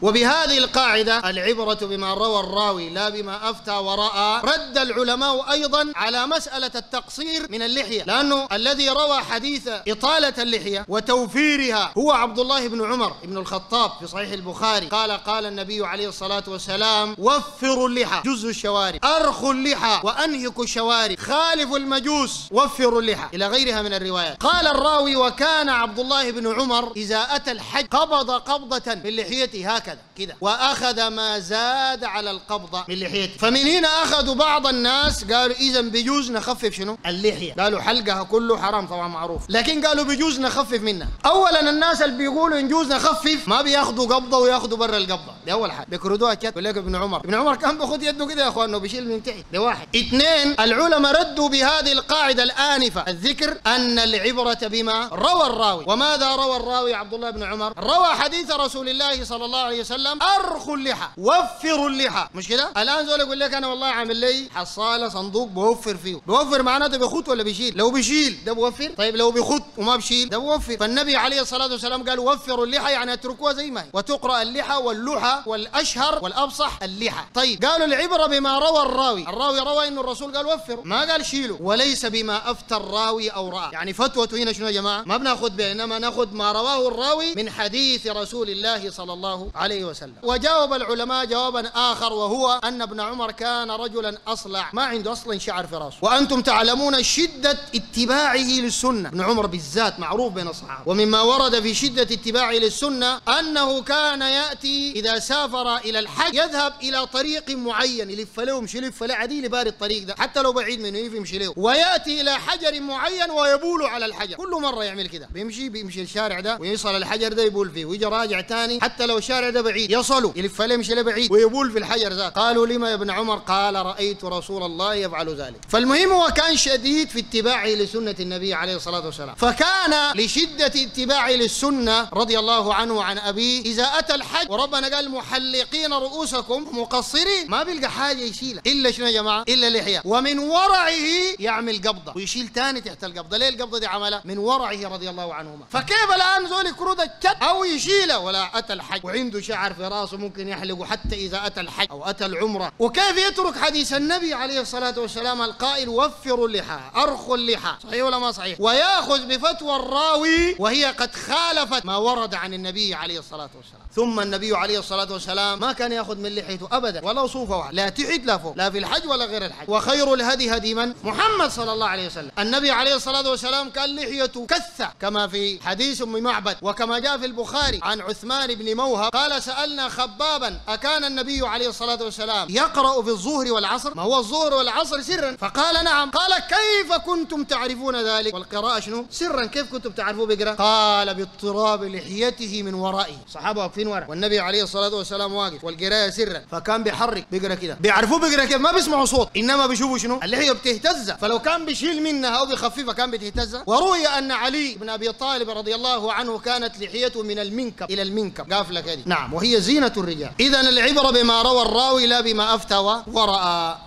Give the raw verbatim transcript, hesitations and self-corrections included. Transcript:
وبهذه القاعدة العبرة بما روى الراوي لا بما أفتى ورأى، رد العلماء أيضا على مسألة التقصير من اللحية، لأنه الذي روى حديث إطالة اللحية وتوفيرها هو عبد الله بن عمر بن الخطاب في صحيح البخاري، قال قال النبي عليه الصلاة والسلام: وفروا اللحى، جزوا الشوارب، أرخوا اللحى وأنهكوا الشوارب، خالفوا المجوس، وفروا اللحى، إلى غيرها من الروايات. قال الراوي: وكان عبد الله بن عمر إذا أتى الحج قبض قبضة من لحيته هكذا كده، وأخذ ما زاد على القبضة من لحيته. فمن هنا أخذوا بعض الناس قالوا إذا بيجوز نخفف شنو؟ اللحية. قالوا حلقها كله حرام طبعا معروف، لكن قالوا بيجوز نخفف منها. أولا الناس اللي بيقولوا يجوز نخفف ما بياخذوا قبضة وياخذوا برا القبضة، دي أول حاجة، بيكردوها كده. يقول لك ابن عمر ابن عمر كان بياخذ يده كده يا اخوانه وبيشيل من تحت، ده واحد. اثنين، العلماء ردوا بهذه القاعدة الآنفة الذكر أن العبرة بما روى الراوي. وماذا روى الراوي عبد الله بن عمر؟ روى حديث رسول الله صلى الله عليه وسلم: أرخوا اللحى، وفروا اللحى، مش كده؟ الآن زول يقول لك أنا والله عامل لي حصالة صندوق بوفر فيه، بوفر معناته بيخط ولا بيشيل؟ لو بيشيل ده بوفر، طيب لو بيخط وما بيشيل ده بوفر. فالنبي عليه الصلاة والسلام قال: وفروا اللحى، يعني اتركوها زي ما هي، وتقرأ اللحى واللحى والأشهر والأبصح اللحى. طيب قالوا العبرة بما روى الراوي، الراوي روى إنه الرسول قال وفروا، ما قال شيلوا، وليس بما أفتى الراوي أو رأى. يعني فتوته هنا شنو يا جماعة؟ ما بناخذ به، إنما ناخذ ما رواه الراوي من حديث رسول الله صلى الله عليه وسلم. وجاوب العلماء جوابا آخر، وهو أن ابن عمر كان رجلا أصلع ما عنده أصلا شعر في راسه، وأنتم تعلمون شدة اتباعه للسنة. ابن عمر بالذات معروف بين الصحابة، ومما ورد في شدة اتباعه للسنة أنه كان يأتي إذا سافر إلى الحج يذهب إلى طريق معين يلف له يمشي له فلا عديل بار الطريق ده حتى لو بعيد منه يمشي له، ويأتي إلى حجر معين ويبول على الحجر. كل مرة يعمل كده، بيمشي بيمشي الشارع ده ويوصل الحجر ده يبول فيه، ويجي راجع ثاني حتى لو الشارع ده بعيد يصلوا يلف له يمشي له بعيد ويبول في الحجر ذا. قالوا: لما يا ابن عمر؟ قال: رأيت رسول الله يفعل ذلك. فالمهم هو كان شديد في اتباعه لسنة النبي عليه الصلاة والسلام، فكان لشدة اتباعه للسنة رضي الله عنه وعن أبيه إذا أتى الحج وربنا قال: محلقين رؤوسكم مقصرين، ما بيلقى حاجة يشيلها إلا شنو يا جماعة؟ إلا لحية، ومن ورعه يعمل قبضة ويشيل تاني تحت القبضة. ليه القبضة دي عملها؟ من ورعه رضي الله عنهما. فكيف الآن زول يكرد الكت أو يشيله ولا أتى الحج وعنده شعر في راسه ممكن يحلقه حتى إذا أتى الحج أو أتى العمرة؟ وكيف يترك حديث النبي عليه الصلاة والسلام القائل: وفروا اللحى، أرخوا اللحى؟ صحيح ولا ما صحيح؟ ويأخذ بفتوى الراوي وهي قد خالفت ما ورد عن النبي عليه الصلاة والسلام. ثم النبي عليه الصلاة والسلام ما كان يأخذ من لحيته أبدا ولا صوفه واحد، لا تحت لا فوق، لا في الحج ولا غير الحج. وخير الهدي هدي من؟ محمد صلى الله عليه وسلم. النبي عليه الصلاة والسلام كان لحيته كثة كما في حديث أم معبد، وكما جاء في البخاري عن عثمان بن موهب قال: سألنا خبابا: أكان النبي عليه الصلاة والسلام يقرأ في الظهر والعصر؟ ما هو الظهر والعصر سرا؟ فقال: نعم. قال: كيف كنتم تعرفون ذلك؟ والقراءة شنو؟ سرا. كيف كنتم تعرفوا بيقرأ؟ قال: باضطراب لحيته من ورائه. صحابة واقفين ورا والنبي عليه الصلاة والسلام واقف والقراءة سرا، فكان بيحرك بيقرأ كده، بيعرفوا بيقرأ كيف؟ ما بيسمعوا صوت، إنما بيشوفوا شنو؟ اللحية بتهتز، فلو كان بيشيل منها أو بيخففها كان بتهتز. وروي أن علي بن أبي طالب رضي الله عنه كانت لحيته من المنكب إلى المنكب، قافلة كده، نعم، وهي زينة الرجال. إذن العبرة بما روى الراوي لا بما أفتى ورأى.